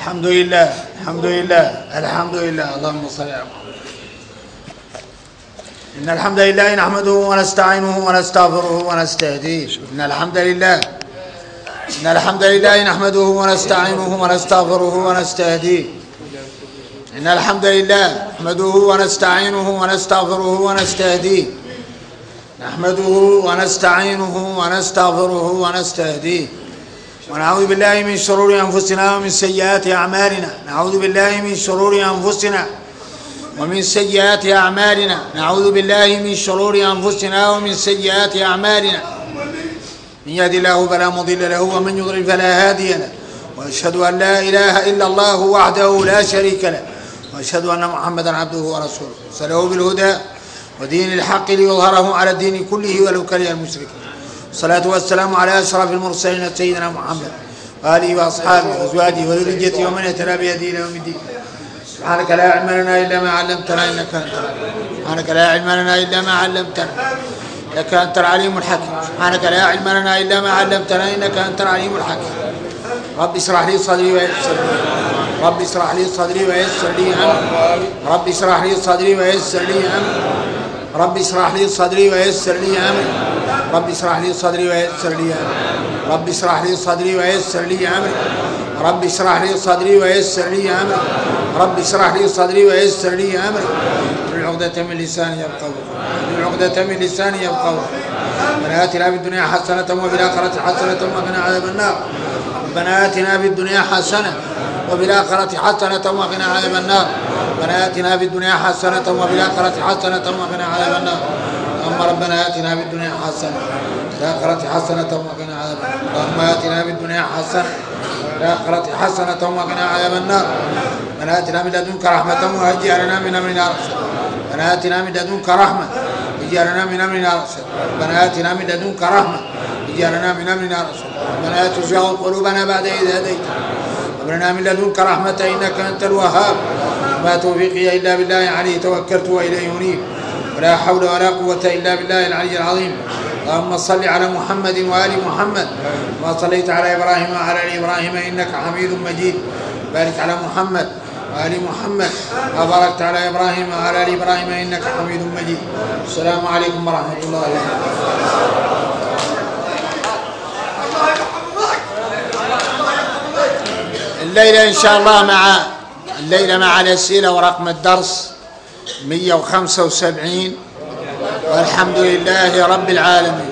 الحمد لله الحمد لله الحمد لله اللهم صل على محمد. إن الحمد لله نحمده ونستعينه ونستغفره ونستهديه. إن الحمد لله نحمده ونستعينه ونستغفره ونستهديه. إن الحمد لله نحمده ونستعينه ونستغفره ونستهديه. نحمده ونستعينه ونستغفره ونستهديه. ونعوذ بالله من شرور أنفسنا ومن سيئات أعمالنا. نعوذ بالله من شرور أنفسنا ومن سيئات أعمالنا. نعوذ بالله من شرور أنفسنا ومن سيئات أعمالنا. من يهد الله فلا مضل له ومن يضلل فلا هادي له. وأشهد أن لا إله إلا الله وحده لا شريك له. وأشهد أن محمدا عبده ورسوله أرسله بالهدى ودين الحق ليظهره على الدين كله ولو كره المشركين. الصلاة والسلام على أشرف المرسلين سيدنا محمد وآله وأصحابه وأزواجه وذريته ومن اهتدى بهديه إلى يوم الدين. سبحانك لا علم لنا إلا ما علمتنا إنك أنت العليم. سبحانك لا علم لنا إلا ما علمتنا إنك أنت العليم الحكيم. سبحانك لا علم لنا إلا ما علمتنا إنك أنت العليم الحكيم. رب اشرح لي صدري ويسر لي. رب اشرح لي صدري ويسر لي أمري. رب اشرح لي صدري ويسر لي أمري. رب اشرح لي صدري ويسر لي أمري. رب اشرح لي صدري ويسر لي أمري. رب اشرح لي صدري ويسر لي أمري. رب اشرح لي صدري ويسر لي أمري. رب اشرح لي صدري ويسر لي أمري. واحلل عقدة من لساني يفقهوا قولي. واحلل عقدة من لساني يفقهوا قولي. ربنا آتنا في الدنيا حسنة وفي الآخرة حسنة وقنا عذاب النار. ربنا آتنا في الدنيا حسنة وفي الآخرة حسنة وقنا عذاب النار. ربنا آتنا في الدنيا حسنة وفي الآخرة حسنة وقنا عذاب النار. اللهم ربنا آتنا في الدنيا حسنة وفي الآخرة حسنة وقنا عذاب النار. اللهم آتنا في الدنيا حسنة وفي الآخرة حسنة وقنا عذاب النار. ربنا آتنا من لدنك رحمة وهيئ لنا من أمرنا رشدا. ربنا آتنا من لدنك رحمة وهيئ لنا من أمرنا رشدا. ربنا آتنا من لدنك رحمة وهيئ لنا من أمرنا رشدا. ربنا لا تزغ قلوبنا بعد إذ هديتنا وهب لنا من لدنك رحمة إنك أنت الوهاب. وما توفيقي إلا بالله عليه توكلت وإليه أنيب. ولا حول ولا قوة إلا بالله العلي العظيم. اللهم صل على محمد وآل محمد كما صليت على إبراهيم وعلى آل إبراهيم إنك حميد مجيد. بارك على محمد وآل محمد وباركت على إبراهيم وعلى آل إبراهيم إنك حميد مجيد. السلام عليكم ورحمة الله وبركاته. الليلة إن شاء الله مع الأسئلة ورقم الدرس 175 والحمد لله رب العالمين.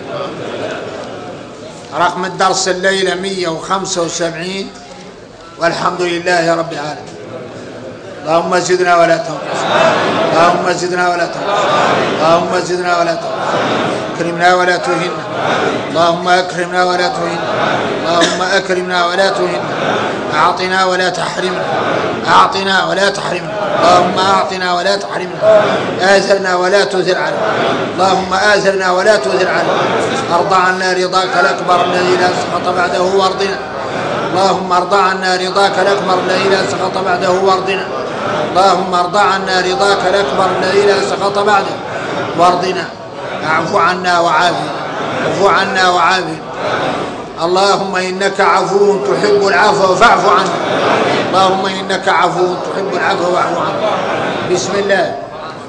رقم الدرس الليلة 175 والحمد لله رب العالمين. اللهم زدنا ولا تنقص. اللهم زدنا ولا تنقص. اللهم زدنا ولا تنقص. اكرمنا ولا تهنا. اللهم اكرمنا ولا تهنا. اللهم اكرمنا ولا تهنا. اعطنا ولا تحرمنا. اعطنا ولا تحرمنا. اللهم اعطنا ولا تحرمنا. آثرنا ولا تذل علينا. اللهم آثرنا ولا تذل علينا. ارض عنا رضاك الأكبر الذي لا سخط بعده وارضنا. اللهم ارض عنا رضاك الأكبر الذي لا سخط بعده وارضنا. اللهم ارض عنا رضاك الأكبر الذي لا سخط بعده وارضنا. اعفو عنا وعافنا. اعفو عنا وعافنا. اللهم إنك عفو تحب العفو فاعف عنا. اللهم إنك عفو تحب العفو فاعف عنا. بسم الله.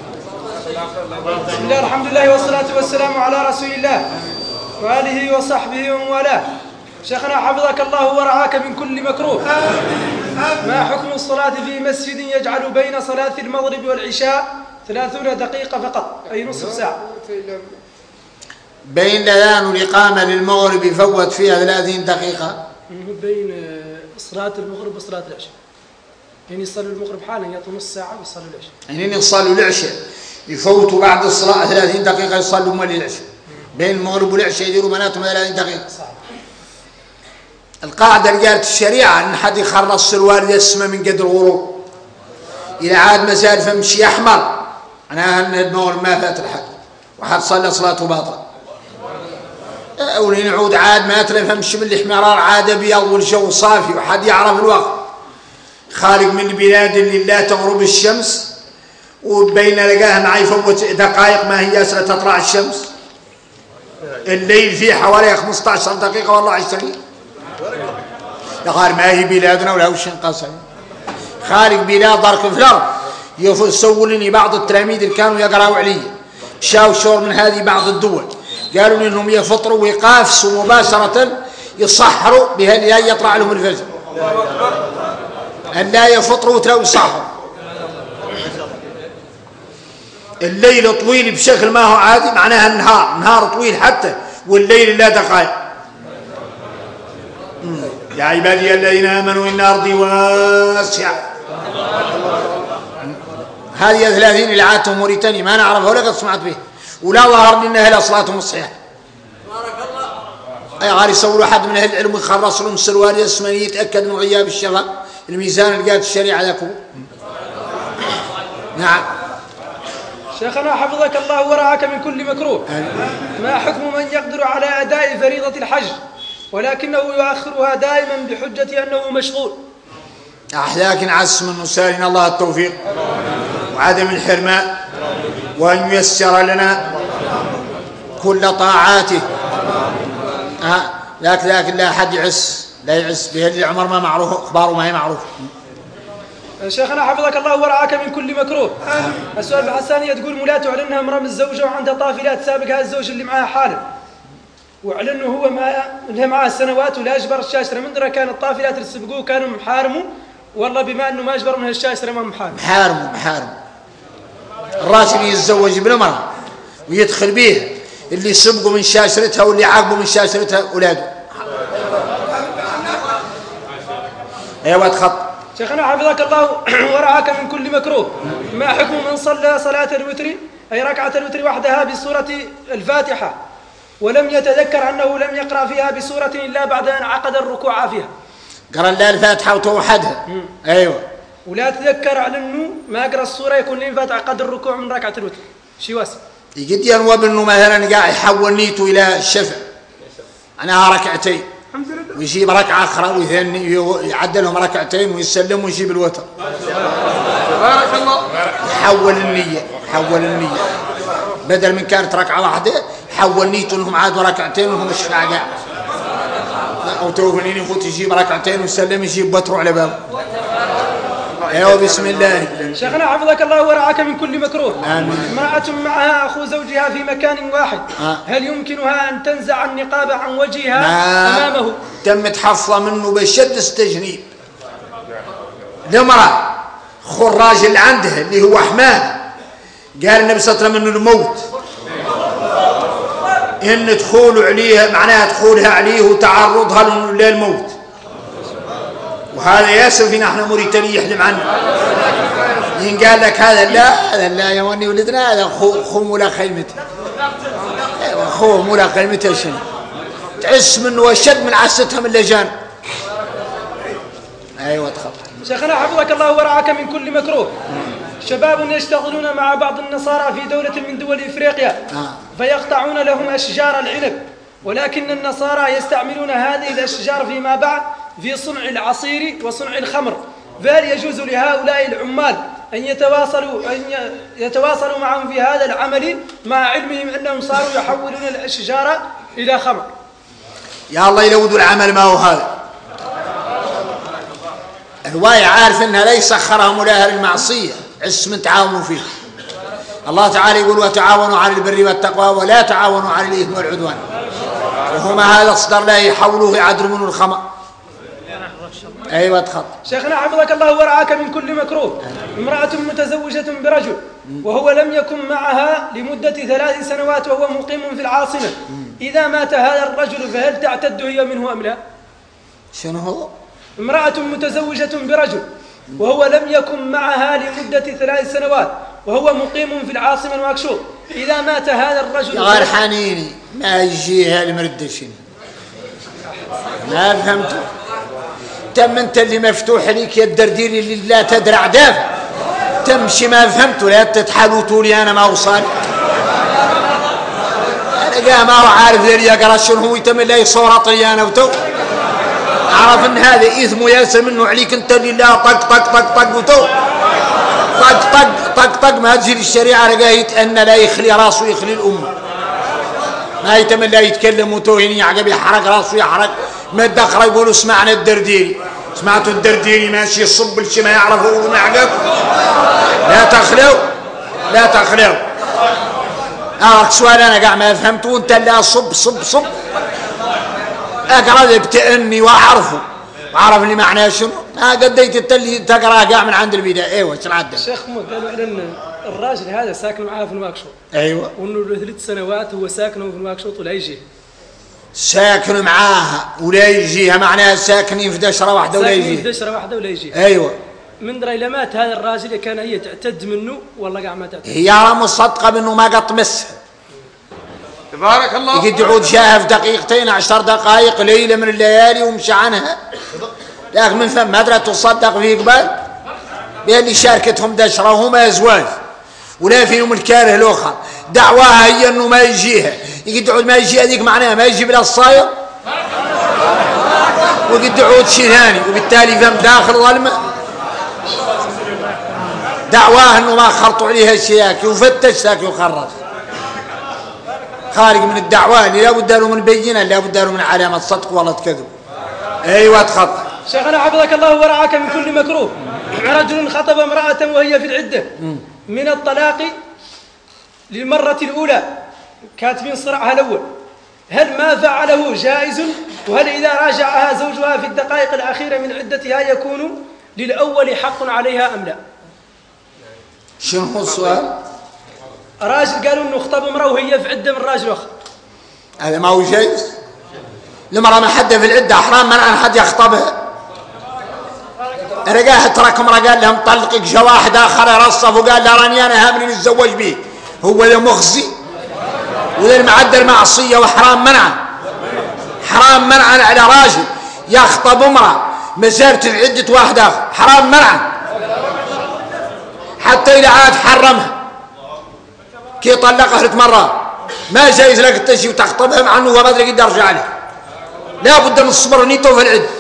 بسم الله الحمد لله والصلاة والسلام على رسول الله وآله وصحبه ومن والاه. شيخنا حفظك الله ورعاك من كل مكروه. ما حكم الصلاة في مسجد يجعل بين صلاة المغرب والعشاء 30 دقيقة فقط أي نصف ساعة؟ بين الأذان والإقامة للمغرب يفوت فيها 30 دقيقة. بين صلاة المغرب وصلاة العشاء. يعني يصلوا المغرب حالا يعطوا نص ساعة ويصلوا العشاء. يعني يصلوا العشاء يفوتوا بعد الصلاة 30 دقيقة يصلوا مال العشاء. بين المغرب والعشاء يديروا بناتهم 30 دقيقة. صح. القاعدة اللي قالت الشريعة إن حد يخلص الوالد السماء من قدر الغروب. إذا عاد مازال فمشي أحمر معناها أن المغرب ما فات الحد وحد صلى صلاته باطلة. ونعود عاد ما تفهمش من الاحمرار عاد ابيض والجو صافي وحد يعرف الوقت. خارج من البلاد اللي لا تغرب الشمس وبين لقاها معي يفوت دقائق ما هي أسرة تطلع الشمس. الليل فيه حوالي 15 دقيقة والله 20. يا غار ما هي بلادنا ولا وش انقصر. خالق بلا ضرق في الأرض. يسووا لي بعض التلاميذ اللي كانوا يقرأوا علي شاو شور من هذه بعض الدول، قالوا لي انهم يفطروا ويقافسوا مباشرة يصحروا بها يطلع لهم الفجر، أن لا يفطروا وتلاقوا يصحروا. الليل طويل بشكل ما هو عادي، معناها النهار طويل حتى، والليل لا دقائق. يا عبادي الذين آمنوا إن أرضي واسعة. هذه 30 اللي عادتهم موريتاني ما نعرفها ولا قد سمعت به، ولا ظهر لنا هلا صلاتهم الصحيحة. أي غار يسولوا حد من أهل العلم يخرص لهم السروال اليسماني يتأكد من غياب الشفاء الميزان اللي قالت الشريعة لكم. نعم. شيخنا حفظك الله ورعاك من كل مكروه، ما حكم من يقدر على أداء فريضة الحج ولكنه يؤخرها دائما بحجة أنه مشغول؟ لكن عسى من نسالنا الله التوفيق وعدم الحرمان، وأن ييسر لنا كل طاعاته. لكن لا أحد لا يعس به اللي عمر ما معروف أخباره ما هي معروف. شيخنا حفظك الله ورعاك من كل مكروه. السؤال الثانية تقول مولاة تعلنها امرأة الزوجة وعندها طافلات سابقها الزوج اللي معها حالم، واعلنه هو اللي معها سنوات ولا أجبر الشاشرة من درا كانت الطافلات اللي سبقوه كانوا محارموا، والله بما أنه ما أجبر من الشاشرة ما محارم. الراجل يتزوج بالمرأة ويدخل بيها، اللي سبقوا من شاشرتها واللي عاقبوا من شاشرتها أولاده. أيوة تخط. شيخنا حفظك الله ورعاك من كل مكروه، ما حكم من صلى صلاة الوتر أي ركعة الوتر وحدها بسورة الفاتحة ولم يتذكر أنه لم يقرأ فيها بسورة إلا بعد أن عقد الركوع فيها؟ قرأ لا الفاتحة وتوحدها. أيوة. ولا تذكر على أنه ما قرأ السورة يكون لين عقد الركوع من ركعة الوتر شي واسع. يجد ينوب أنه مثلا قاعد يحول نيته إلى الشفع أنا ركعتين ويجيب ركعة أخرى ويثني يعدلهم ركعتين ويسلم ويجيب الوتر. بارك الله. يحول النية بدل من كانت ركعة واحدة حول نيته أنهم عادوا ركعتين وهم الشفاعة قاعد، أو توفنين يفوت يجيب ركعتين ويسلم يجيب وتر على بابه. ايوه بسم الله. شيخنا حفظك الله ورعاك من كل مكروه. امرأة معها أخو زوجها في مكان واحد، هل يمكنها أن تنزع النقاب عن وجهها أمامه؟ تم تحفظ منه بشد استجنيب. المرأة خو الراجل عندها اللي هو حماه قال النبي صلى الله عليه وسلم انه الموت ان دخول عليها معناها دخولها عليه وتعرضها للموت، وهذا ياسر فينا احنا موريتاني يحلم عنه. ينقال لك هذا لا يا وني ولدنا هذا خو مولا خيمته. ايوه خو مولا خيمته شنو تعس منه وشد من عستها من اللجان. ايوه تخطط. شيخنا حفظك الله ورعاك من كل مكروه، شباب يشتغلون مع بعض النصارى في دولة من دول إفريقيا فيقطعون لهم أشجار العنب، ولكن النصارى يستعملون هذه الأشجار فيما بعد في صنع العصير وصنع الخمر، فهل يجوز لهؤلاء العمال أن يتواصلوا معهم في هذا العمل مع علمهم أنهم صاروا يحولون الأشجار إلى خمر؟ يا الله يلودوا العمل ما هو هذا. الواي عارف أنها ليس سخرهم لها المعصية عس من تعاونوا فيه. الله تعالى يقول وتعاونوا على البر والتقوى ولا تعاونوا على الإثم والعدوان، وهما هذا الصدر لا يحولوه يعدلوا منه الخمر. أيوة تخط. شيخنا حفظك الله ورعاك من كل مكروه، امرأة متزوجة برجل وهو لم يكن معها لمدة 3 سنوات وهو مقيم في العاصمة، إذا مات هذا الرجل فهل تعتد هي منه أم لا؟ شنو هو؟ امرأة متزوجة برجل وهو لم يكن معها لمدة 3 سنوات وهو مقيم في العاصمة نواكشوط، إذا مات هذا الرجل يا غير حنيني ما يجيها المردشين ما فهمت. تم انت اللي مفتوح ليك يا الدردير اللي لا تدرع دافع تمشي ما فهمته لا تتحالوا تولي انا ما وصل انا قام ما هو عارف ذي يقرا شنو هو يتم لا يصور انا وتو اعرف ان هذا اثم ياسر منه عليك انت اللي لا طق طق طق طق وتو طق طق طق طق ما تجي الشريعه لقيت ان لا يخلي راسه يخلي الامه ما يتم لا يتكلم وتو هنا يعقب يحرق راسه يحرق ما الدخره يقولوا اسمعنا الدرديري سمعتوا الدرديري ماشي يصب لشي ما يعرفه ومعقب. لا تخلو لا تخلو. سؤال انا قاعد ما فهمت وانت لا صب صب صب. اقرا بتأني واعرفه عرف لي معناه شنو. قديت التلي تقرا قاع من عند البدايه. ايوه ايش العدل؟ الشيخ محمود قالوا ان الراجل هذا ساكن معاه في نواكشوط. ايوه. وانه له 3 سنوات هو ساكن في نواكشوط ولا يجي. ساكن معاها ولا يجيها معناها ساكنين في دشره واحده ولا يجي. ساكنين في دشره واحده ولا يجي. ايوه. من دري لما مات هذا الراجل كان هي تعتد منه والله قاع ما تعتد. هي مصدقه بانه ما قد مسها. تبارك الله. يقد يعود شاها في دقيقتين 10 دقائق ليله من الليالي ومشى عنها. لكن من ثم ما ادري تصدق فيه قبل بأن شاركتهم دشره وهما ازواج ولا فيهم الكاره الاخر. دعواها هي انه ما يجيها. يقد يعود ما يجي هذيك معناها ما يجي بلا الصاير وقد يعود شيء ثاني وبالتالي فم داخل ظلمه. دعواه انه ما خلطوا عليها الشياك يفتش ذاك يخرج خارج من الدعوه اللي لا بد له من بينه لا بد له من علامه صدق ولا كذب. ايوه تخط. شيخنا حفظك الله ورعاك من كل مكروه. رجل خطب امراه وهي في العده من الطلاق للمره الاولى كاتبين صراعها الاول. هل ما فعله جائز؟ وهل اذا راجعها زوجها في الدقائق الاخيره من عدتها يكون للاول حق عليها ام لا؟ شنو هو السؤال؟ راجل قالوا انه خطب امراه وهي في عده من راجل اخر. هذا ما هو جائز؟ المرأة ما حد في العدة حرام منع حد يخطبها. رجاه ترك امرأة قال لها مطلقك جا واحد اخر رصف وقال لا راني انا هابني نتزوج به. هو ذا مخزي وذا المعدل معصية وحرام منع. حرام منعا على راجل يخطب امرأة ما زالت في عدة واحد اخر حرام منعا حتى إذا عاد حرمها كي طلقها 3 مرات ما جايز لك تجي وتخطبها مع انه ما ادري قد ارجع له. لا بد من الصبر نيته في العده.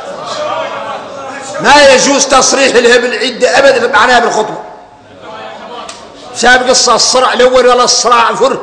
ما يجوز تصريح لها بالعده ابدا معناها بالخطبه. سابق قصه الصراع الاول ولا الصراع فر.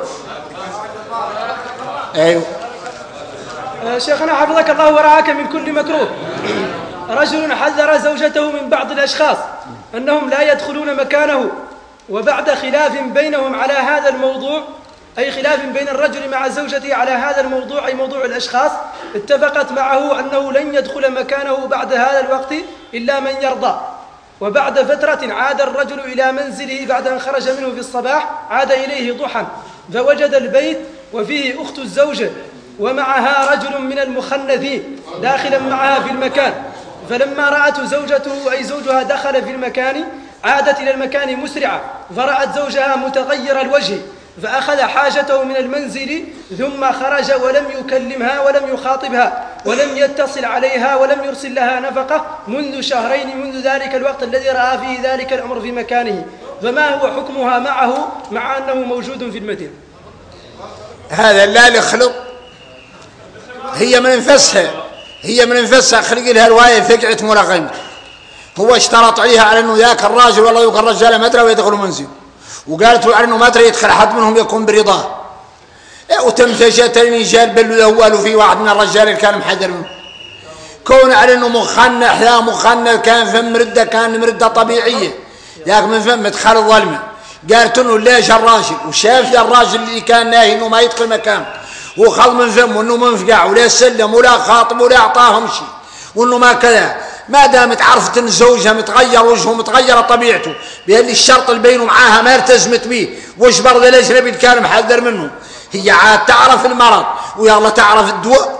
ايوه. شيخنا حفظك الله ورعاك من كل مكروه. رجل حذر زوجته من بعض الاشخاص انهم لا يدخلون مكانه وبعد خلاف بينهم على هذا الموضوع أي خلاف بين الرجل مع زوجته على هذا الموضوع أي موضوع الأشخاص اتفقت معه أنه لن يدخل مكانه بعد هذا الوقت إلا من يرضى. وبعد فترة عاد الرجل إلى منزله بعد أن خرج منه في الصباح عاد إليه ضحى فوجد البيت وفيه أخت الزوجة ومعها رجل من المخنثين داخلا معها في المكان. فلما رأت زوجته أي زوجها دخل في المكان عادت إلى المكان مسرعة فرأت زوجها متغير الوجه فأخذ حاجته من المنزل ثم خرج ولم يكلمها ولم يخاطبها ولم يتصل عليها ولم يرسل لها نفقة منذ 2 شهرين منذ ذلك الوقت الذي رأى فيه ذلك الأمر في مكانه. فما هو حكمها معه مع أنه موجود في المدينة؟ هذا لا يخلط. هي من انفسها خلق لها رواية فقعت ملغمة. هو اشترط عليها على انه ذاك الراجل والله يوكل الرجال ما ادري ويدخلوا منزل وقالت له على انه ما ادري يدخل احد منهم يكون برضاه. وتمتشت الرجال بل الاول في واحد من الرجال اللي كان محذر منه كون على انه مخنث لا مخنث كان فم مرده كان مرده طبيعيه لكن من فم دخل الظلمه. قالت له ليش الراجل وشاف الراجل اللي كان ناهي انه ما يدخل مكان وخذ من فمه انه منفقع ولا سلم ولا خاطب ولا اعطاهم شيء وانه ما كذا. ما دامت عرفت ان زوجها متغير وجهه متغير طبيعته بهاللي الشرط اللي بينه معاها ما التزمت به واجبر ذا الاجنبي اللي كان محذر منه. هي عاد تعرف المرض ويلا تعرف الدواء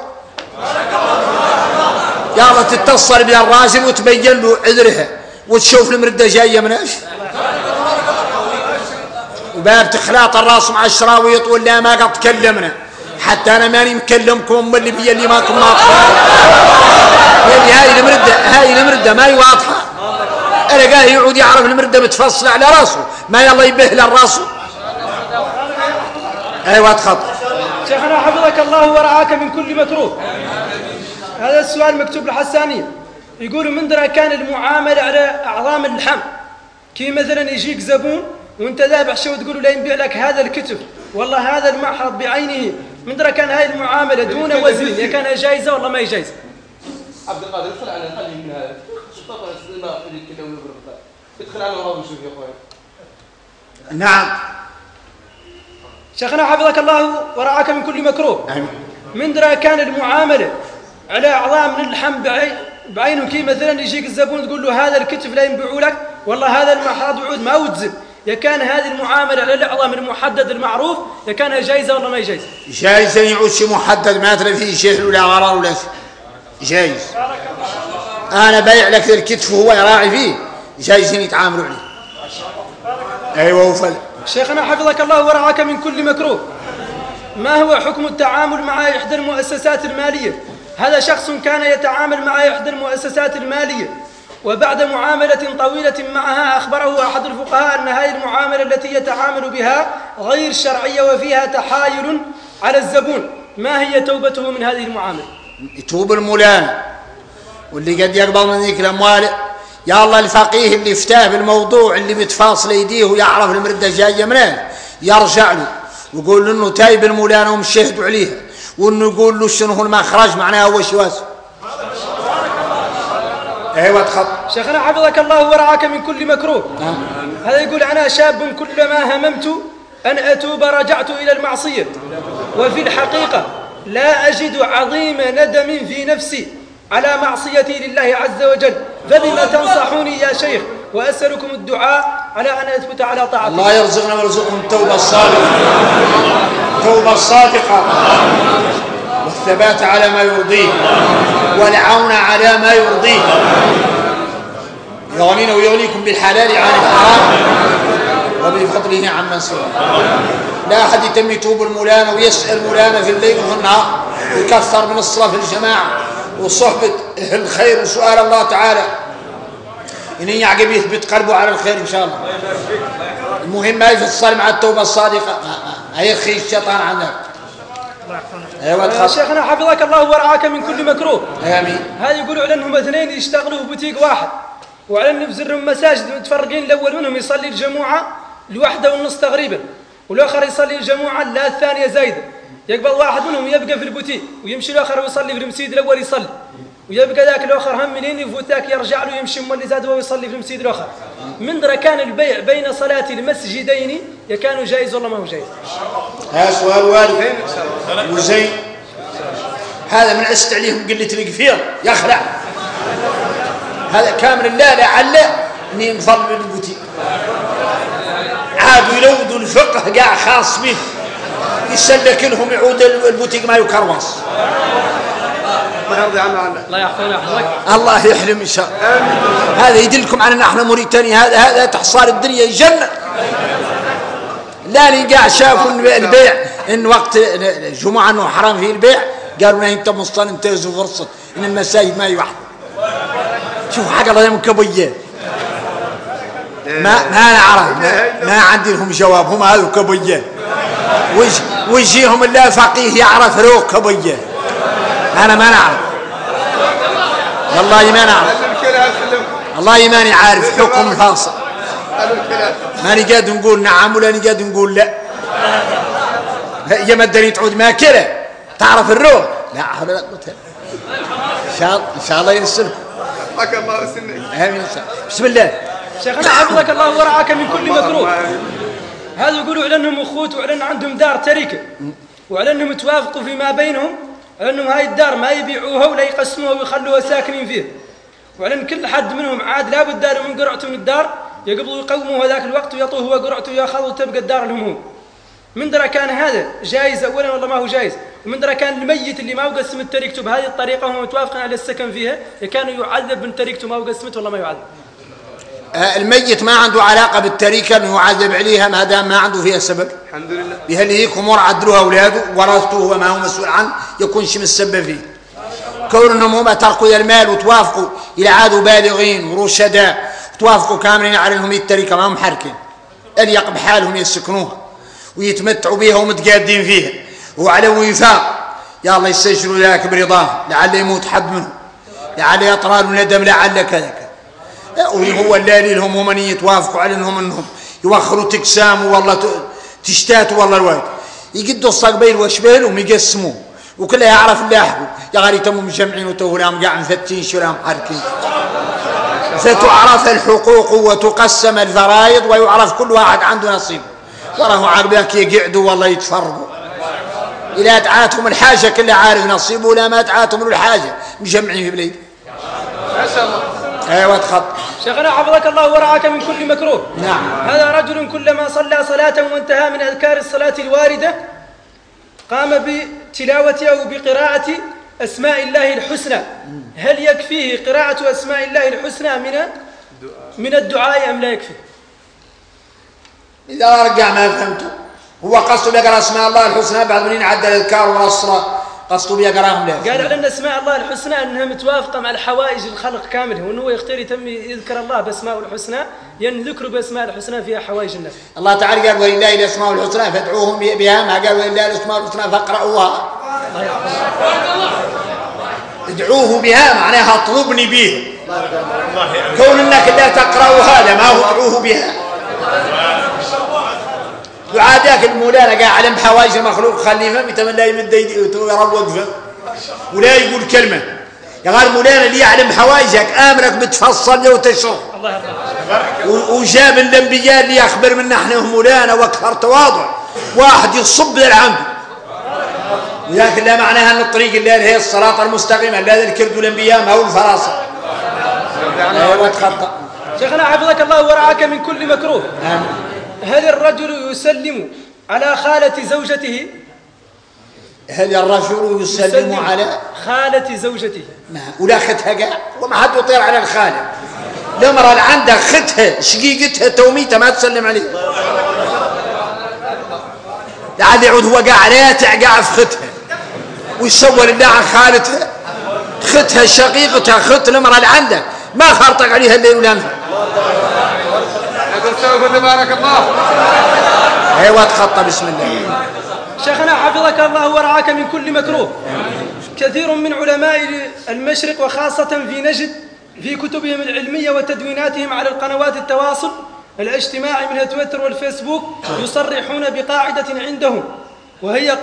يلا تتصل بها الراجل وتبين له عذرها وتشوف المرده جايه من ايش. وباب تخلاط الراس مع الشراوي يطول لا ما قد تكلمنا حتى انا ماني مكلمكم اللي بيا اللي ماكم ناطقين. هاي المرده ما هي واضحه. انا قال يعود يعرف المرده متفصله على راسه ما يلا يبهل راسه. ايوه تخط. شيخنا حفظك الله ورعاك من كل مكروه. هذا السؤال مكتوب لحسانيه يقولوا من درا كان المعامله على اعظام اللحم كي مثلا يجيك زبون وانت ذابح شو تقول له لا ينبيع لك هذا الكتف والله هذا المعرض بعينه من درا كان هاي المعامله دون وزن كان جائزه والله ما هي جائزه. عبد القادر ادخل على خليه من هذا طبعا ما كذا ويبرق ادخل على الغرض وشوف يا اخوي. نعم شيخنا حفظك الله ورعاك من كل مكروه. من درا كان المعامله على اعضاء من اللحم بعينه كي مثلا يجيك الزبون تقول له هذا الكتف لا ينبيعوا لك والله هذا المحاض وعود ما وتزن، يا كان هذه المعامله على الاعضاء من المحدد المعروف يا كانها جائزه ولا ما هي جائزه؟ جائزه يعود شيء محدد ما ترى فيه شيء ولا غرار ولا شيء جائز. انا بايع لك الكتف وهو يراعي فيه جايزين يتعاملوا عليه. ايوه وفل. شيخنا حفظك الله ورعاك من كل مكروه. ما هو حكم التعامل مع إحدى المؤسسات المالية؟ هذا شخص كان يتعامل مع إحدى المؤسسات المالية وبعد معاملة طويلة معها أخبره أحد الفقهاء أن هذه المعاملة التي يتعامل بها غير شرعية وفيها تحايل على الزبون، ما هي توبته من هذه المعاملة؟ يتوب المولان واللي قد يقبل من ذيك الأموال. يا الله الفقيه اللي افتاه بالموضوع اللي متفاصل يديه ويعرف المردة جاية منين يرجع له ويقول له انه تايب المولانة ومشهدوا عليها وانه يقول له شنو هو المخرج معناها هو شواس. ايوه تخط. شيخنا حفظك الله ورعاك من كل مكروه. هذا يقول انا شاب كلما هممت ان اتوب رجعت الى المعصية وفي الحقيقة لا اجد عظيم ندم في نفسي على معصيتي لله عز وجل، فبما تنصحوني يا شيخ؟ وأسألكم الدعاء على أن أثبت على طاعته. الله يرزقنا ويرزقكم التوبة الصادقة، التوبة الصادقة والثبات على ما يرضيه والعون على ما يرضيه، يغنينا ويغنيكم بالحلال عن الحرام وبفضله عمن سواه. لا أحد يتم يتوب المولانة ويسأل مولانا في الليل وفي النهار ويكثر من الصلاة في الجماعة وصحبة الخير وسؤال الله تعالى إن يعقب يثبت قلبه على الخير إن شاء الله. المهم ما يفصل مع التوبة الصادقة هيخي الشيطان عنك. أيوة شيخنا حفظك الله ورعاك من كل مكروه. آمين. هذا يقولوا على أنهم اثنين يشتغلوا في بوتيك واحد وعلى أن بزرهم مساجد متفرقين، الأول منهم يصلي الجمعة لوحده ونص تقريبا والآخر يصلي الجمعة لا الثانية زايدة. يقبل واحد منهم يبقى في البوتيك ويمشي الآخر ويصلي في المسجد الأول يصلي، ويبقى ذاك الآخر هم منين يفوت ذاك يرجع له يمشي اللي زاد هو يصلي في المسجد الآخر. من درا كان البيع بين صلاة المسجدين يكون جائز والله ما هو جائز؟ ها سؤال والد وزين هذا من عست عليهم قلة الكفير يخلع هذا كامل لا لعل اني مفضل بالبوتيك عادوا يلودوا الفقه قاع خاص به يسلك لهم يعود البوتيك ما يكرمص. الله يرضي عنا. الله يحفظنا يحفظك. الله يحلم ان شاء الله. هذا يدلكم على ان احنا موريتانيا هذا تحصار الدنيا الجنه. لا نقع شافوا البيع ان وقت الجمعه انه حرام فيه البيع قالوا لنا انت مصطن انتهزوا فرصه ان المساجد ما يوحد. شوفوا حق الله يوم كبيه ما نعرف ما عندي لهم جواب هم هذو كبيه ويجيهم الله فقيه يعرف روح كبيه انا ما نعرف والله ما نعرف والله ماني عارف حكم الفاصل ماني قاد نقول نعم ولا قاد نقول لا. يا مدري تعود ماكله تعرف الروح لا حول ولا قوه ان شاء الله يرسلكم. حق الله وسنك. امين. بسم الله. شيخنا حفظك الله ورعاك من كل مكروه. هذا يقولوا على انهم اخوت وعلى ان عندهم دار تركه وعلى انهم توافقوا فيما بينهم على انهم هاي الدار ما يبيعوها ولا يقسموها ويخلوها ساكنين فيها، وعلى ان كل حد منهم عاد لابد دار من قرعته من الدار يقبضوا يقوموا هذاك الوقت ويعطوه هو قرعته وياخذوا وتبقى الدار لهم هو. من درا كان هذا جائز اولا والله ما هو جائز، ومن درا كان الميت اللي ما هو قسم تركته بهذه الطريقه وهم متوافقين على السكن فيها كانوا يعذب من تركته ما هو قسمته والله ما يعذب. الميت ما عنده علاقه بالتركه انه يعذب عليها ما دام ما عنده فيها سبب. الحمد لله. بهالهيك امور عدلوها اولاده ورثته هو ما هو مسؤول عنه يكونش متسبب فيه. كون انهم هم تركوا المال وتوافقوا الى عادوا بالغين ورشداء وتوافقوا كاملين على انهم التركه ما هم حركين اليق بحالهم يسكنوها ويتمتعوا بها ومتقادين فيها وعلى وفاق يا الله يستجروا ذاك برضاه لعل يموت حد منهم لعل يطرى له ندم لعل كذا وهو الليل لهم هم يتوافقوا على انهم يوخروا تقساموا والله تشتاتوا والله الوقت يقدوا الصقبين واشبه لهم يقسموه وكلها يعرف اللي يحبه يا غالي تم مجمعين وتوهلام قاع مثبتين شرام حركين فتعرف الحقوق وتقسم الفرائض ويعرف كل واحد عنده نصيب وراه عربيك يقعدوا والله يتفرقوا إذا دعاتهم الحاجة كلها عارف نصيبه ولا ما دعاتهم الحاجة مجمعين في بليد ما شاء الله. ايوه تخط. شيخنا حفظك الله ورعاك من كل مكروه. نعم. هذا رجل كلما صلى صلاة وانتهى من أذكار الصلاة الواردة قام بتلاوة أو بقراءة أسماء الله الحسنى. هل يكفيه قراءة أسماء الله الحسنى من الدعاء أم لا يكفي؟ إذا رجع ما فهمته هو قصده بيقرأ أسماء الله الحسنى بعد من ينعدل الأذكار والصلاة قصده بيقراهم له. قال على أن أسماء الله الحسنى أنها متوافقة مع الحوائج الخلق كاملة وأنه يختار يتم يذكر الله بأسماء الحسنى لأن ذكره بأسماء الحسنى فيها حوائج الناس. الله تعالى قال ولله الأسماء الحسنى فادعوهم بها ما قال ولله الأسماء الحسنى فاقرأوها. ادعوه بها معناها اطلبني به. كون انك لا تقرأ هذا ما هو ادعوه بها. دعاء ذاك المولانا قاعد علم حوائج المخلوق خليه فم يتمنى يمد يديه ويروق فم ولا يقول كلمة يا غير مولانا اللي يعلم حوائجك آمرك بتفصل له وتشرح وجاب الأنبياء اللي يخبر منا احنا مولانا واكثر تواضع واحد يصب للعمد ولكن لا معناها ان الطريق اللي هي الصراط المستقيم الذي ذكرت الأنبياء ما هو الفراسة. ايوه تخطأ. شيخنا حفظك الله ورعاك من كل مكروه. هل الرجل يسلم على خالة زوجته؟ هل الرجل يسلم على خالة زوجته؟ ولا ختها قاع وما حد يطير على الخالة. المرأة اللي عندها ختها شقيقتها توميتها ما تسلم عليه. لعل يعود هو قاع راتع قاع في ختها ويصور الله عن خالتها ختها شقيقتها خت المرأة اللي عندها ما خرطق عليها الليل ولا نهار. تبارك الله. ايوه تخطى بسم الله. شيخنا حفظك الله ورعاك من كل مكروه. كثير من علماء المشرق وخاصة في نجد في كتبهم العلمية وتدويناتهم على القنوات التواصل الاجتماعي من تويتر والفيسبوك يصرحون بقاعدة عندهم وهي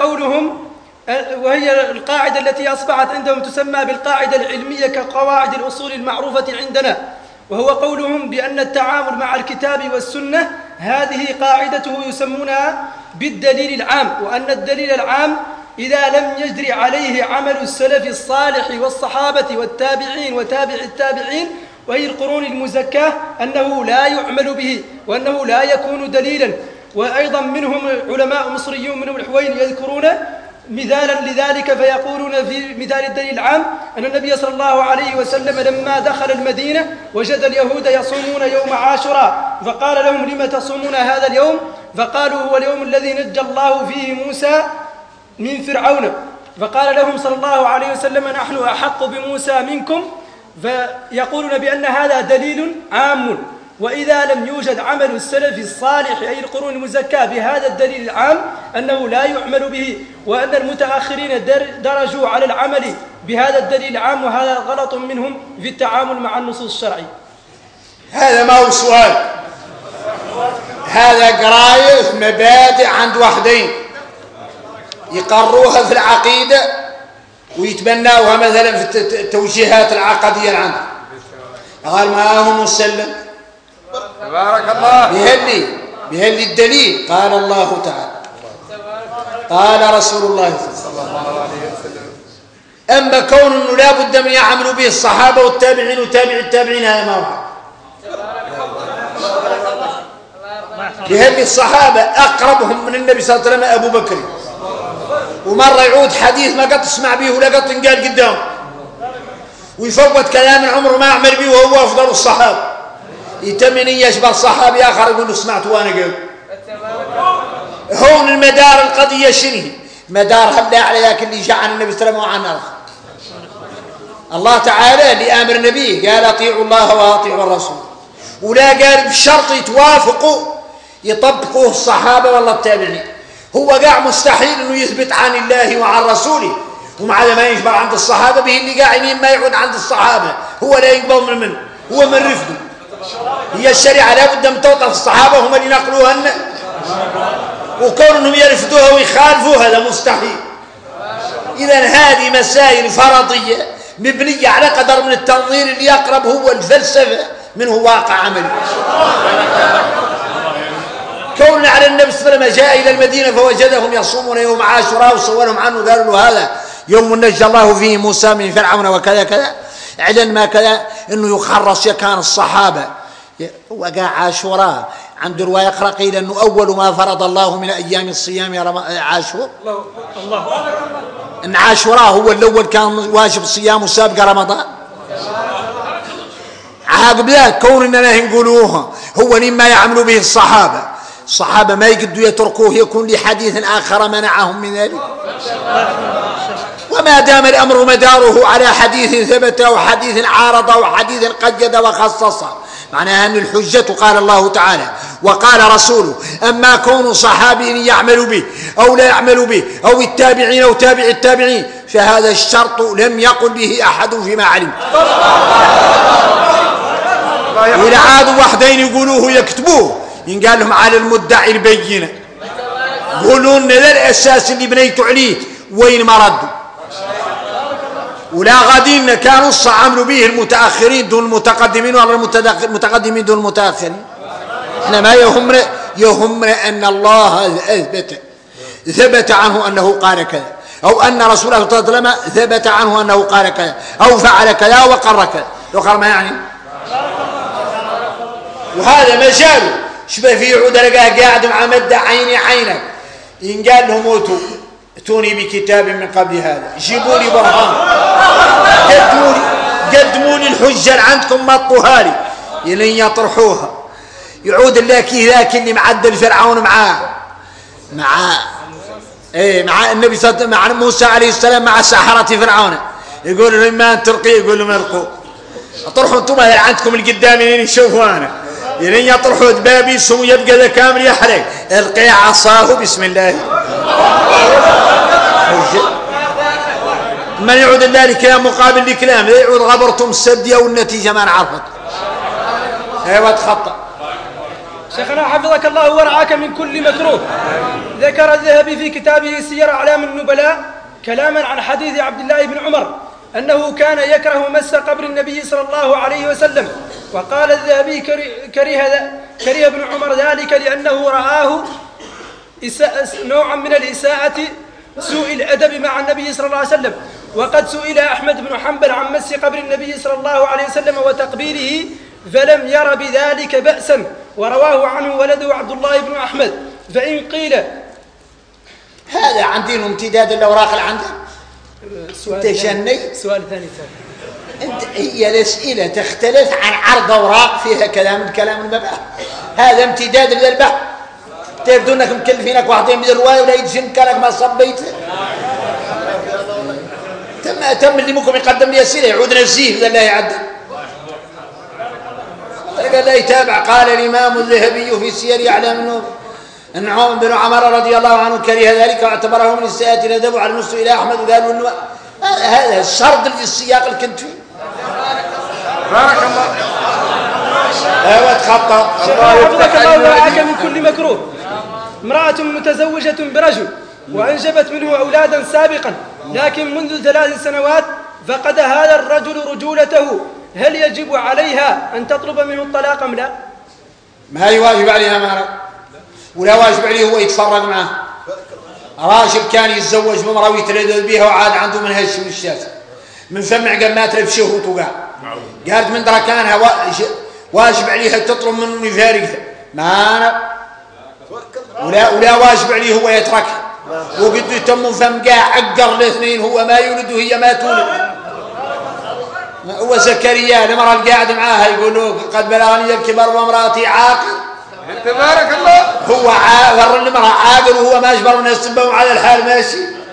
القاعدة التي أصبحت عندهم تسمى بالقاعدة العلمية كقواعد الأصول المعروفة عندنا وهو قولهم بأن التعامل مع الكتاب والسنة هذه قاعدته يسمونها بالدليل العام وأن الدليل العام إذا لم يجري عليه عمل السلف الصالح والصحابة والتابعين وتابع التابعين وهي القرون المزكاة أنه لا يعمل به وأنه لا يكون دليلا. وأيضا منهم علماء مصريون منهم الحويني يذكرون مثالا لذلك فيقولون في مثال الدليل العام أن النبي صلى الله عليه وسلم لما دخل المدينة وجد اليهود يصومون يوم عاشوراء فقال لهم لم تصومون هذا اليوم فقالوا هو اليوم الذي نجى الله فيه موسى من فرعون فقال لهم صلى الله عليه وسلم نحن أحق بموسى منكم فيقولون بأن هذا دليل عام. وإذا لم يوجد عمل السلف الصالح أي القرون المزكاة بهذا الدليل العام أنه لا يعمل به وأن المتأخرين درجوا على العمل بهذا الدليل العام وهذا غلط منهم في التعامل مع النصوص الشرعية. هذا ما هو سؤال هذا قراية مبادئ عند وحدين يقروها في العقيدة ويتبناوها مثلا في التوجيهات العقدية اللي عنده قال ما هو مسلم تبارك الله. بهلي الدليل قال الله تعالى قال رسول الله صلى الله عليه وسلم. أما كون أنه لا بد من يعملوا به الصحابة والتابعين وتابع التابعين هذا ما هو بهلي الصحابة أقربهم من النبي صلى الله عليه وسلم أبو بكر ومرة يعود حديث ما قد تسمع به ولا قد تنقال قدامه ويفوت كلام عمره ما أعمل به وهو أفضل الصحابة يتمني يشبه الصحابي آخر يقول سمعت وأنا قل هون المدار القضية شنو مدارها لا على ذاك اللي جاء عن النبي صلى الله عليه وسلم الله تعالى لأمر النبي قال أطيعوا الله وأطيعوا الرسول ولا قال بشرط يتوافقوا يطبقوه الصحابة والله التابعين هو قاع مستحيل أنه يثبت عن الله وعن رسوله ومع ما يشبه عند الصحابة به اللي قاع يمين ما يعود عند الصحابة هو لا يقبل منه هو من رفضه هي الشريعة لا بد من توقف الصحابة هم اللي نقلوها لنا وكون انهم يرفضوها ويخالفوها هذا مستحيل إذا هذه مسائل فرضية مبنية على قدر من التنظير اللي يقرب هو الفلسفة منه واقع عملي. كوننا على النبي صلى الله عليه وسلم جاء إلى المدينة فوجدهم يصومون يوم عاشوراء وصورهم عنه قالوا له هذا يوم نجى الله فيه موسى من فرعون وكذا كذا. علم ما كذا انه يخرص كان الصحابه وقع عاشوراء عند روايه يقرا قيل انه اول ما فرض الله من ايام الصيام عاشور. الله ان عاشوراء هو الاول كان واجب الصيام وسابق رمضان. عقب ذلك كون اننا نقولوها هو مما يعمل به الصحابه ما يقدروا يتركوه يكون لحديث اخر منعهم من ذلك. وما دام الأمر مداره على حديث ثبت أو حديث عارض أو حديث قيد وخصص معناها أن الحجة قال الله تعالى وقال رسوله. أما كون صحابي يعمل به أو لا يعمل به أو التابعين أو تابع التابعين فهذا الشرط لم يقل به أحد فيما علم. وإذا عادوا وحدين يقولوه يكتبوه ينقال لهم على المدعي البينة يقولون ذا الأساس اللي بنيتوا عليه وين ما ردوا. ولا غادين كانوا عملوا به المتأخرين دون المتقدمين ولا المتقدمين دون المتأخرين. احنا ما يهمنا أن الله ثبت عنه أنه قال كذا أو أن رسول الله صلى الله عليه وسلم ثبت عنه أنه قال كذا أو فعل كذا وقر كذا. لو قال ما يعني وهذا مجاله شبه فيه عود لقاه قاعد مع مد عيني عينك ينقال لهم موتوا اتوني بكتاب من قبل هذا جيبوا لي برهان قدموا لي الحجه اللي عندكم مطوها لي يلين يطرحوها يعود الله ذاك اللي معدل فرعون مع النبي صلى الله عليه وسلم مع موسى عليه السلام مع سحرة فرعون يقول لهم ما ترقي يقول لهم ارقوا اطرحوا انتم عندكم القدامين يشوفوا انا يلين يطرحوا دبابي سمو يبقى ذا كامل يحرق القي عصاه بسم الله من يعود الله لكلام مقابل لكلام لا يعود غبرتم السدية والنتيجة ما نعرفت. ايوه تخطأ. شيخنا حفظك الله ورعاك من كل مكروه. ذكر الذهبي في كتابه سير أعلام النبلاء كلاما عن حديث عبد الله بن عمر أنه كان يكره مس قبر النبي صلى الله عليه وسلم. وقال الذهبي كره ابن عمر ذلك لأنه رآه نوعا من الإساءة سوء الأدب مع النبي صلى الله عليه وسلم. وقد سئل أحمد بن حنبل عن مس قبر النبي صلى الله عليه وسلم وتقبيله فلم ير بذلك بأسا ورواه عنه ولده عبد الله بن أحمد. فإن قيل هذا عندنا امتداد الأوراق اللي عندك تشني سؤال ثاني انت هي الأسئلة تختلف عن عرض أوراق فيها كلام المباحث. هذا امتداد للبحث تبدو انك مكلفينك واحدين من الروايه ولا يجزم كانك ما صبيت تم اللي ممكن يقدم لي اسئله يعود نزيه اذا لا يعدل. قال لا يتابع. قال الامام الذهبي في سير اعلام النبلاء ان عمر بن عمر رضي الله عنه كره ذلك واعتبره من السيئات الادب على النص الى احمد وقالوا انه هذا الشرط للسياق اللي كنت فيه. بارك الله. ايوه تخطى. حفظك الله ورعاك من كل مكروه. امرأة متزوجة برجل وأنجبت منه أولادا سابقا لكن منذ 3 سنوات فقد هذا الرجل رجولته هل يجب عليها أن تطلب منه الطلاق أم لا؟ ما يواجب عليها مهر ولا واجب عليه هو يتفرق معه. راجل كان يتزوج بامرأة ويتردد بها وعاد عنده من هالشيء الشاسع من فمع قال ما تلف شهوت وقع قالت من درى كانها واجب عليها تطلب منه يفارقها ما أنا ولا واجب عليه هو يتركها وقد يتم فم قاع عقر الاثنين هو ما يولد وهي ما تولد. هو زكريا المرأة القاعد معاها يقول له قد بلغني الكبر وامرأتي عاقل. تبارك الله. هو ور المرأة عاقل وهو ما اجبر الناس تنبهوا على الحال ماشي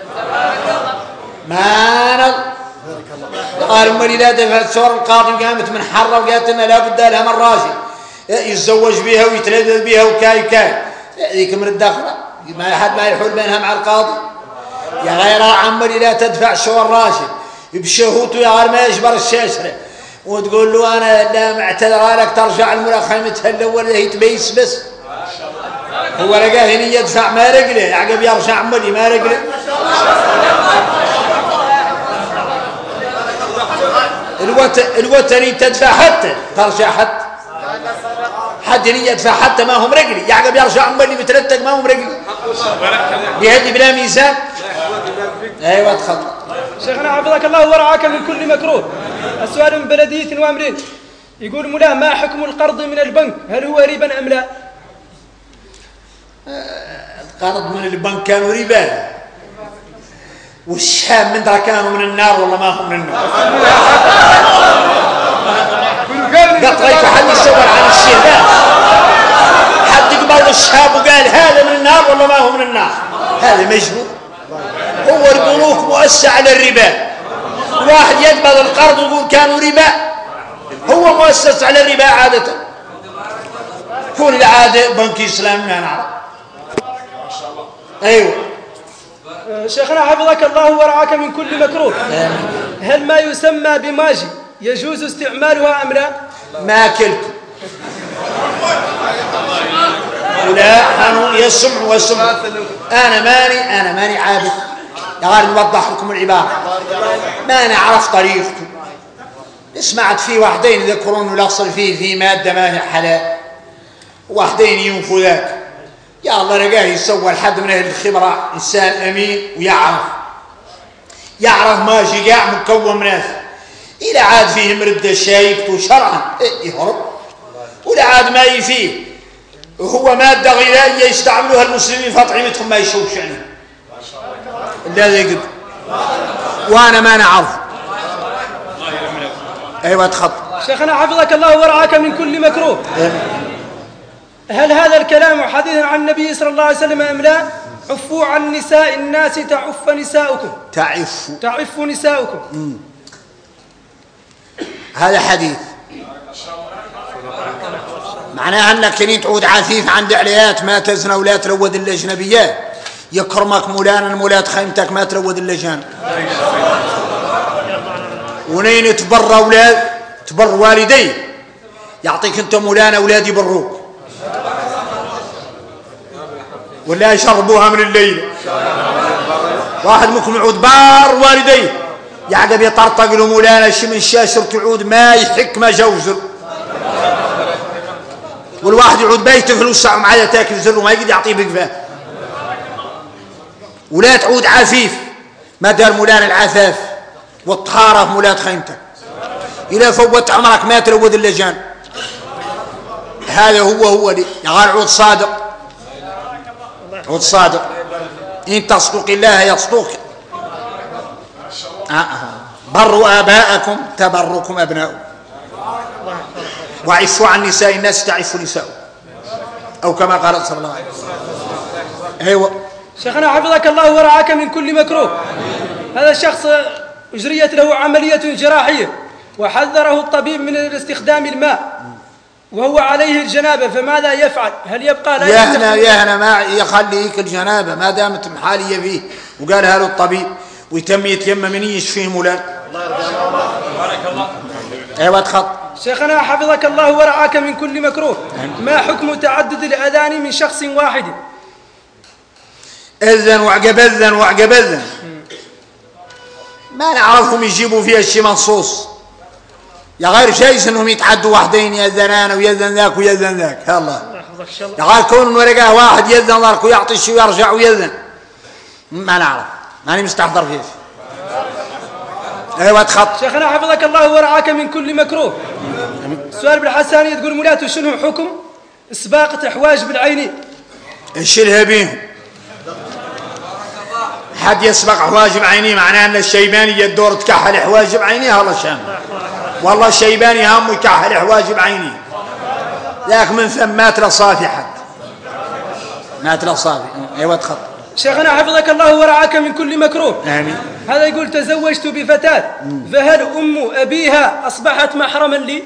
ما أنا قال امي لا دفعت صور القاضي قامت من حرة وقالت انها لا بد لها من راجل يتزوج بها ويتلذذ بها وكاي ذيك من الدخله ما حد ما يحول بينها مع القاضي. يا غير عمري لا تدفع شور راشد بشهوته يا غير ما يجبر الشاشره وتقول له انا لا معتذر لك ترجع الملاخمتها الاول هي تبيس بس هو لقاه هنا يدفع ما رجله عقب يرجع عمري ما رجله الوتري تدفع حتى ترجع حد يدفع حتى ما هم رجلي يعقب يرجع مبني بترتق ما هم رجلي بهدي بلا ميزان. ايوه تفضل شيخنا حفظك الله ورعاك من كل مكروه. السؤال من بلدية وامرين يقول ملاه ما حكم القرض من البنك؟ هل هو ربا ام لا؟ القرض من البنك كانوا ربا والشام من درا كانوا من النار والله ما هم من النار. قطريك حد يسول عن الشهداء حد يقبل الشهاب وقال هذا من النار والله ما هو من النار. هذا مجنون. هو البنوك مؤسسة على الربا. واحد يقبل القرض ويقول كانوا ربا هو مؤسس على الربا عادة. كون العادة بنك إسلامي ما نعرف. أيوه شيخنا حفظك الله ورعاك من كل مكروه. هل ما يسمى بماجي يجوز استعمالها أم لا؟ ما كلت ولا حنون يسمع أنا ماني عابد. يغار نوضح لكم العبارة ما نعرف طريقته. سمعت فيه واحدين يذكرون الأصل فيه في مادة ما هي حلال واحدين ينفوا ذاك. يا الله رجاه يسوى الحد من أهل الخبرة إنسان أمين ويعرف ماشي قاع مكون ناس. إلى عاد فيه مرد شايبته شرعا يهرب ولا عاد ما يفيه وهو مادة غذائية يستعملوها المسلمين فاطعمتهم ما يشوف شأنه لا يقد وأنا ما نعرف. أيوة تخط. شيخنا حفظك الله ورعاك من كل مكروه. هل هذا الكلام حديث عن النبي صلى الله عليه وسلم أم لا؟ عفوا عن نساء الناس تعف نساؤكم. تعف نساؤكم. هذا حديث معناها أنك كنين تعود عفيف عند عليات ما تزنى ولا تلود الأجنبيات يكرمك مولانا مولات خيمتك ما تلود اللجان ونين تبر أولاد تبر والدي يعطيك أنت مولانا أولاد يبروك ولا يشربوها من الليل. واحد ممكن يعود بار والديه يعقب يطرطق له مولانا شي من شاشر تعود ما يحك ما جوزر والواحد يعود بيته فلوس معايا تاكل زر وما يقدر يعطيه بقفاه ولا تعود عفيف ما دار مولانا العفاف والطهاره في مولات خيمتك إذا فوت عمرك ما تلود اللجان. هذا هو دي يغار عود صادق إن تصدق الله يصدق. بروا آباءكم تبركم أبناؤكم وعفوا عن نساء الناس تعف نساء أو كما قال صلى الله عليه وسلم. أيوة شيخنا حفظك الله ورعاك من كل مكروه. هذا الشخص أجريت له عملية جراحية وحذره الطبيب من استخدام الماء وهو عليه الجنابة فماذا يفعل؟ هل يبقى لا يا هنا ما يخليك الجنابة ما دامت محالية فيه وقالها له الطبيب ويتم يتيمم من يشفيه مولانا. بارك الله. ايوه تخط. شيخنا حفظك الله ورعاك من كل مكروه. ما حكم تعدد الأذان من شخص واحد؟ أذن وعقب أذن ما نعرفهم يجيبوا فيها شيء منصوص. يا غير جايز انهم يتعدوا واحدين يأذنان ويأذن ذاك ويأذن ذاك. يا الله يا غير كون ورقاه واحد يأذن ذاك ويعطي شيء ويرجع ويأذن ما نعرف ماني مستحضر فيه. ايوه تخط. شيخنا حفظك الله ورعاك من كل مكروه. السؤال بالحسانية تقول مولاته شنو حكم اسباقة حواج بالعينين؟ نشيلها بيهم. حد يسبق حواجب عينيه معناه ان الشيباني يدور تكحل حواجب عينيه والله شام والله الشيباني هم يكحل حواجب عينيه ذاك من ثم مات لصافي حد مات لصافي. ايوه تخط. شيخنا حفظك الله ورعاك من كل مكروه. آمين. هذا يقول تزوجت بفتاة فهل أم أبيها أصبحت محرما لي؟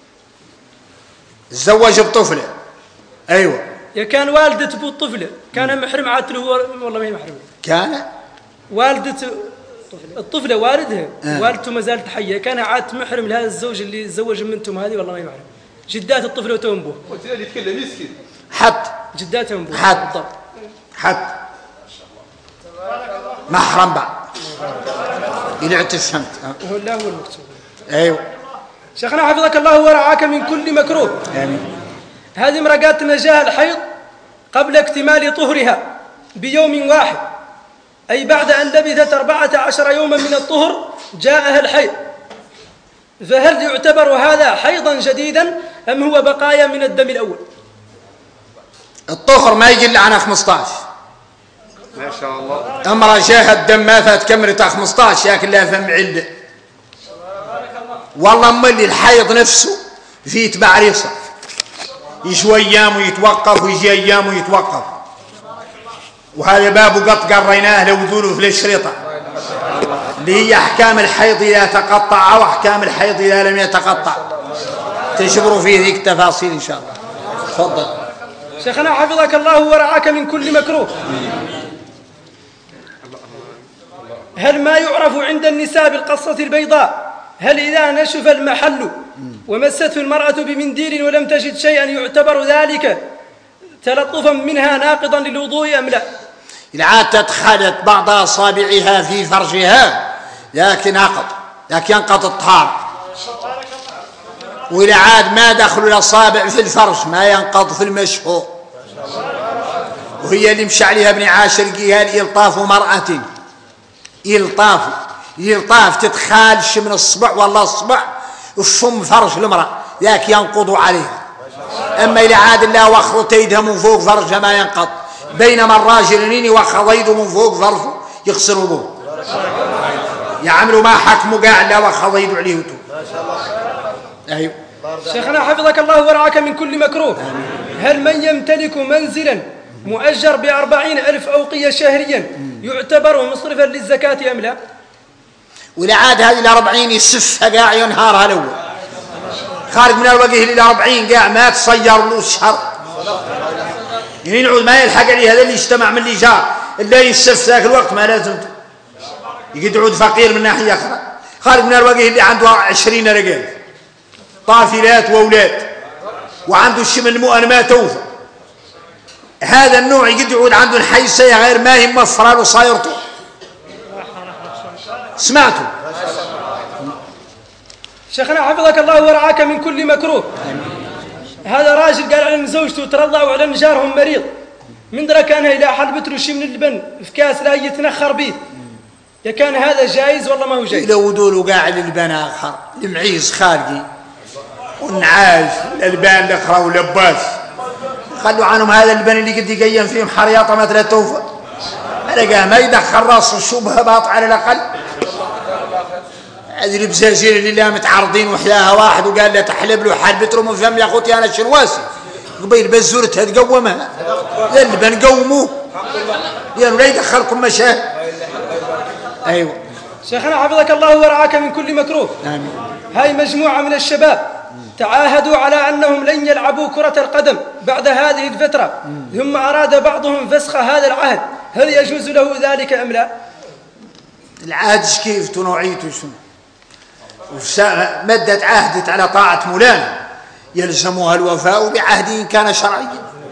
تزوج بطفلة. أيوة يا كان والدة بالطفلة كان محرم عاتله والله ما هي محرم كان والدة الطفلة والدها والدته ما زالت حية كان عاد محرم لهذا الزوج اللي تزوج منتم هذه والله ما هي محرم. جدات الطفلة وتوم به قلت اللي يتكلم يسكت حتى جداتهم به حتى محرم بعد إلى اعتفهمت هو لا هو المكتوب. أيوة شيخنا حفظك الله ورعاك من كل مكروه. آمين. هذه امرأة قالت أن جاءها الحيض قبل اكتمال طهرها بيوم واحد، أي بعد أن لبثت 14 يوما من الطهر جاءها الحيض، فهل يعتبر هذا حيضا جديدا أم هو بقايا من الدم الأول؟ الطهر ما يقل عن 15. ما شاء الله. امرأة جاها الدم ما فات كمرتها 15 ياكل لها فم عله. والله ملي الحيض نفسه فيه تبعريصة، يجي ايام ويتوقف ويجي ايام ويتوقف، وهذا باب قط قريناه لو ذوله في الشريطة اللي هي احكام الحيض اذا تقطع واحكام الحيض اذا لم يتقطع، تجبروا فيه ذيك التفاصيل ان شاء الله. تفضل. شيخنا حفظك الله ورعاك من كل مكروه. هل ما يعرف عند النساء بالقصة البيضاء، هل إذا نشف المحل ومسته المرأة بمنديل ولم تجد شيئا يعتبر ذلك تلطفا منها ناقضا للوضوء أم لا؟ إذا عاد تدخلت بعض أصابعها في فرجها لكن ينقض الطهارة، وإذا عاد ما دخلوا الأصابع في الفرج ما ينقض في المشهور. وهي اللي مشى عليها ابن عاشر قال إلطاف مرأة، إلطاف تدخالش من الصبع والله الصبع الشم فرج المرأة ذاك ينقض عليها. أما إذا عاد الله وخرت يدها من فوق فرجها ما ينقض، بينما الراجل نيني وخر يده من فوق فرجه يغسل وضوء، يعملوا ما حكموا قاع لا وخر يده عليه وتو. أيوه. شيخنا حفظك الله ورعاك من كل مكروه. هل من يمتلك منزلا مؤجر ب40,000 أوقية شهريا يعتبر مصرفا للزكاة أم لا؟ وإذا عاد هذه 40 يسفها قاع ينهارها الأول، خارج من الوجه إلى 40 قاع ما تصير له الشهر، يعني نعود ما يلحق عليه هذا اللي اجتمع من اللي جار اللي يسف ذاك الوقت ما لازم يقعد فقير من ناحية أخرى، خارج من الوجه اللي عنده 20 رجال طافلات وأولاد وعنده الشمل مؤن ما توفى، هذا النوع يقعد عنده الحيسية غير ما هي موفرة له صايرته. سمعتوا؟ شيخنا حفظك الله ورعاك من كل مكروه. هذا راجل قال على ان زوجته ترضع وعلى ان جارهم مريض، من درى كانها الى حلبت له شيء من اللبن في كاس لا يتنخر به، يا كان هذا جائز ولا ما هو جائز؟ لو دولوا قاعد البن اخر المعيز خارجي والنعاج والالبان الاخرى ولباس، خلوا عنهم هذا اللبن اللي قد يقيم فيهم حرياطه مثل التوفى، لقاه ما يدخل راسه الشبهه باط على الاقل. هذه البزازين اللي لا متعرضين وحياها واحد وقال له تحلب له حلبت له من فم يا اخوتي انا شنواسي قبيل بزورتها تقومها اللبن قوموه يعني لا يدخلكم مشاهد. ايوه. شيخنا حفظك الله ورعاك من كل مكروه. آمين. هاي مجموعه من الشباب تعاهدوا على انهم لن يلعبوا كره القدم بعد هذه الفتره، ثم اراد بعضهم فسخ هذا العهد، هل يجوز له ذلك ام لا؟ العهد كيف ونوعيته شنو؟ مدت عهدت على طاعة مولانا يلزمها الوفاء بعهد إن كان شرعيا،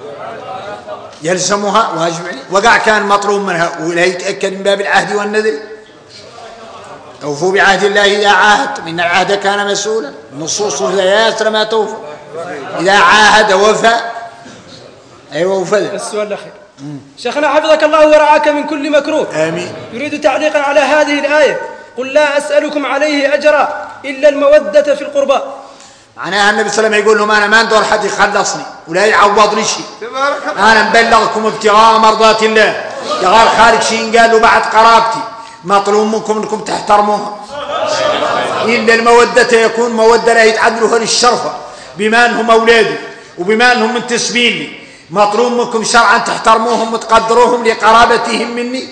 يلزمها واجب عليه، وقع كان مطلوب منها ولا يتأكد من باب العهد والنذر. أوفوا بعهد الله إذا عاهدتم إن العهد كان مسؤولا، النصوص لا يسر ما توفى، إذا عاهد وفى. أيوة وفى. السؤال الأخير. شيخنا حفظك الله ورعاك من كل مكروه. آمين. يريد تعليقا على هذه الآية، قل لا أسألكم عليه أجرا إلا المودة في القربى. معناها النبي صلى الله عليه وسلم يقول لهم أنا ما ندور حد يخلصني ولا يعوض لي شيء، أنا مبلغكم ابتغاء مرضات الله، يا غير خارج شيء قال له بعد قرابتي مطلوب منكم أنكم تحترموها، إلا المودة يكون مودة لا يتعدلها للشرفة بما أنهم أولاده وبما أنهم منتسبين لي، مطلوب منكم شرعا تحترموهم وتقدروهم لقرابتهم مني.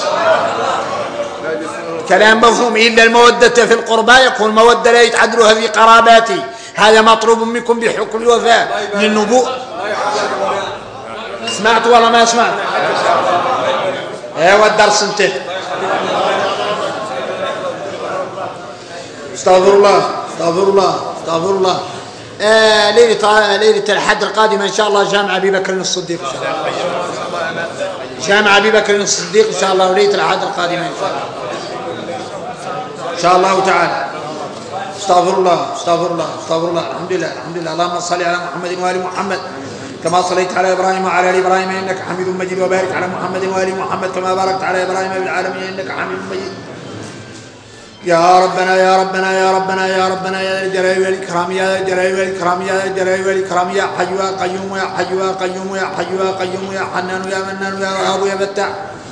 كلام مفهوم. إلا المودة في القربى يكون مودة لا يتعدلها في قراباته، هذا مطلوب منكم بحكم الوفاء للنبوء. سمعت ولا ما سمعت؟ ايوه الدرس انتهى. استغفر الله استغفر الله استغفر الله. ليلة الأحد القادمة إن شاء الله جامع أبي بكر الصديق إن شاء الله، جامع أبي بكر الصديق إن شاء الله، وليلة الأحد القادمة إن شاء الله إن شاء الله تعالى. استغفر الله استغفر الله استغفر الله. الحمد لله الحمد لله. اللهم صل على محمد وآل محمد كما صليت على إبراهيم وعلى آل إبراهيم إنك حميد مجيد، وبارك على محمد وآل محمد كما باركت على إبراهيم في العالمين إنك حميد مجيد. يا ربنا يا ربنا يا ربنا يا ربنا يا ذا الجلال والإكرام يا ذا الجلال والإكرام يا ذا الجلال والإكرام يا حي يا قيوم يا حي يا قيوم يا حي يا قيوم يا حنان يا منان يا وهاب يا فتاح.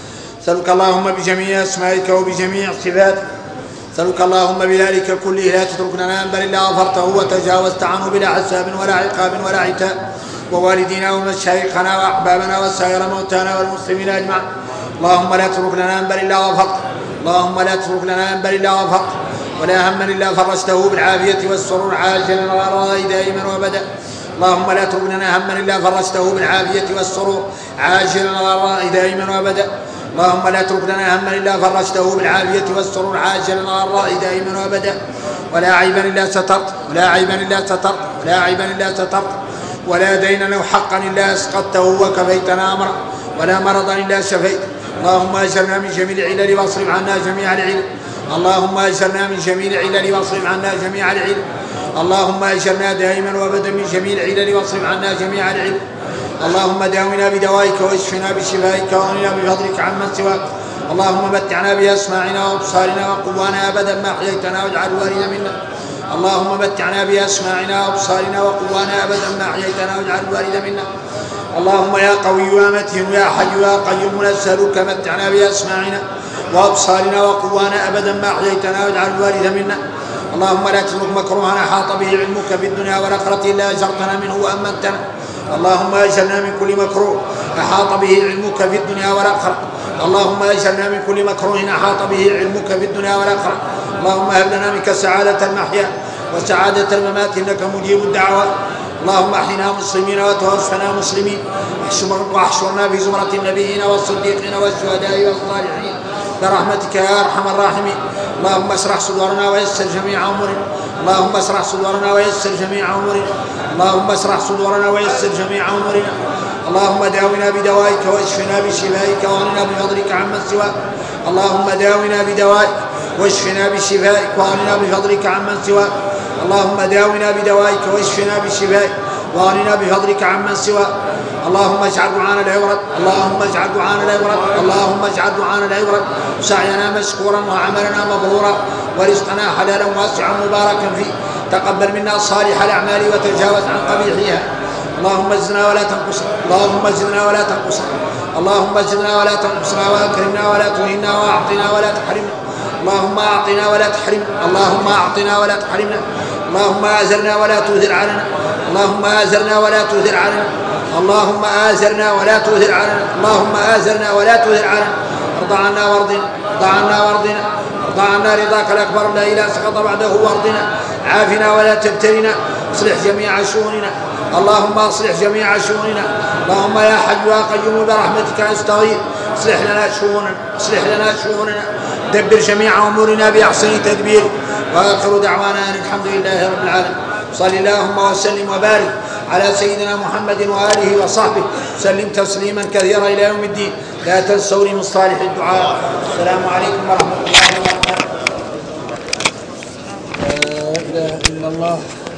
أسألك اللهم بجميع أسمائك وبجميع صفاتك، أسألك اللهم بذلك كله لا تتركنا ذنبا إلا غفرته وتجاوزت عنه بلا حساب ولا عقاب ولا عتاب، ووالدينا ومشايخنا وأحبابنا وسائر موتانا والمسلمين أجمعين. اللهم لا تترك لنا ذنبا إلا غفرته، اللهم لا تترك لنا ذنبا إلا غفرته، ولا هما إلا فرجته بالعافية والسرور عاجلا وراء دائما وأبدا. اللهم لا تترك لنا هما إلا فرجته بالعافية والسرور عاجلا وراء دائما وأبدا. اللهم لا تترك لنا هما إلا فرجته بالعافية والسرور عاجلا وراء دائما وأبدا. ولا عيبا إلا سترت، ولا عيبا إلا سترت، ولا عيبا إلا سترت، ولا دينا أو حقا إلا أسقطته وكفيتنا أمرا، ولا مرضا إلا شفيت. اللهم أجرنا من جميع العلل واصرف عنا جميع العلل. اللهم أجرنا من جميع العلل واصرف عنا جميع العلل. اللهم أجرنا دائما وأبدا من جميع العلل واصرف عنا جميع العلل. اللهم داونا بدوائك واشفنا بشفائك وغننا بفضلك عمن سواك. اللهم متعنا بأسماعنا وأبصارنا وقوانا أبدا ما أحييتنا واجعل الوارث منا. اللهم متعنا بأسماعنا وأبصارنا وقوانا أبدا ما أحييتنا واجعل الوارث منا. اللهم يا قوي يا متين يا حي يا قيوم نسألك متعنا بأسماعنا وأبصارنا وقوانا أبدا ما أحييتنا واجعل الوارث منا. اللهم لا تترك مكروها أحاط به علمك في الدنيا والآخرة إلا أجرتنا منه وأمنتنا. اللهم أجرنا من كل مكروه أحاط به علمك في الدنيا والآخرة. اللهم أجرنا من كل مكروه أحاط به علمك في الدنيا والآخرة. اللهم هب لنا منك سعادة المحيا وسعادة الممات إنك مجيب الدعوات. اللهم احينا مسلمين وتوفنا مسلمين، واحشرنا في زمرة النبيين والصديقين والشهداء والصالحين برحمتك يا أرحم الراحمين. اللهم اشرح صدورنا ويسر جميع أمورنا. اللهم اشرح صدورنا ويسر جميع أمورنا. اللهم اشرح صدورنا ويسر جميع أمورنا. اللهم داونا بدوائك واشفنا بشفائك واغننا بفضلك عمن سواك. اللهم داونا بدوائك واشفنا بشفائك واغننا بفضلك عمن سواك. اللهم داونا بدوائك واشفنا بشفائك واغننا بفضلك عمن سواك. اللهم اجعل دعانا لا يرد، اللهم اجعل دعانا لا يرد، اللهم اجعل دعانا لا يرد، سعينا مشكورا وعملنا مبرورا ورزقنا حلالا واسعا مباركا فيه. تقبل منا صالح الأعمال وتجاوز عن قبيحها. اللهم زدنا ولا تنقصنا، اللهم زدنا ولا تنقصنا، اللهم زدنا ولا تنقصنا، واكرمنا ولا تهنا، واعطنا ولا تحرمنا. اللهم اعطنا ولا تحرمنا، اللهم اعطنا ولا تحرمنا. اللهم آزرنا ولا تؤثر علينا، اللهم آزرنا ولا تؤثر علينا، اللهم آزرنا ولا تؤثر علينا، اللهم آزرنا ولا تؤثر علينا. ارض عنا وارضنا، ارض عنا وارضنا، ارض عنا رضاك الأكبر لا إله سقط بعده وارضنا. عافنا ولا تبتلنا، اصلح جميع شؤوننا، اللهم اصلح جميع شؤوننا. اللهم يا حي يا قيوم برحمتك نستغيث، اصلح لنا شؤوننا، اصلح لنا شؤوننا، دبر جميع أمورنا بأحسن تدبير. وآخر دعوانا أن الحمد لله رب العالمين. صل اللهم وسلم وبارك على سيدنا محمد وآله وصحبه سلم تسليما كثيرا إلى يوم الدين. لا تنسوا لي من صالح الدعاء. السلام عليكم ورحمة الله وبركاته. لا إله إلا الله.